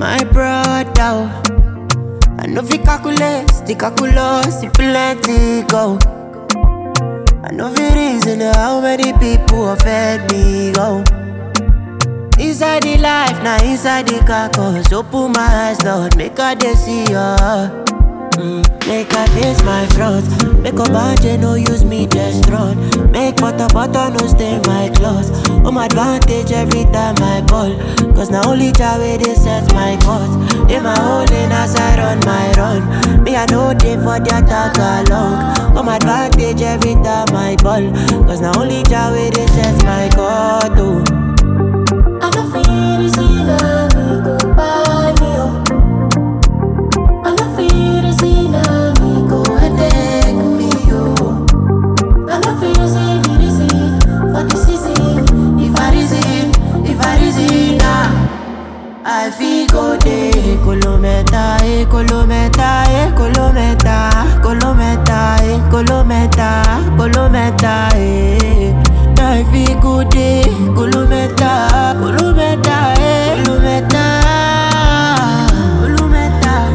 my brother. I know fi calculate, the calculus, the plenty go. I know fi reason how many people offend me go. Inside the life, now inside the carcass. Open my eyes, Lord, make I dey see ya. Make I face my front. Make a budget, no use me just run. Make butter, no stain my clothes. Home advantage every time I ball. Cause now only Jah way they set my course. In my hole in as I run my run. Me I know they for the attack along. Home advantage every time I ball. Cause now only Jah way they set my course. Oh. I don't feel easy, love me, go buy me, oh. I don't feel easy, love me, go and take me, oh. I don't feel easy, for the season. If I reason, nah, I feel go day. Kolometa, kolometa, kolometa, kolometa, kolometa, kolometa, I feel good day. Kolometa, kolometa, kolometa, kolometa,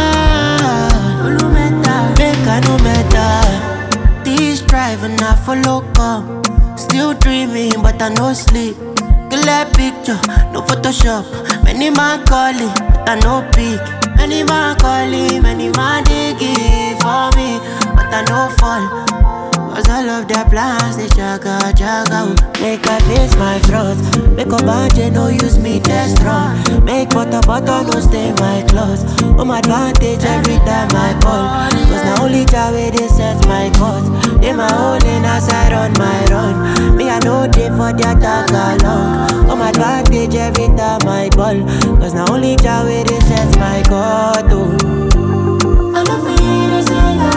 kolometa, make I no matter. This driving I follow come. Still dreaming but I no sleep. Clear picture, no Photoshop. Many man calling, but I no pick. Many man calling, many man digging for me, but I no fall. Cause all of their plans, they jaga. Make I face my front. Make a budget, no use me test run. Make butter, no stay my clothes. Home advantage every time I ball. Cause now only Jah way they set my course. In my hole in as I run my run. Me I know they for the attack along. Home advantage every time I ball. Cause now only Jah way they set my course. Oh. I don't feel easy,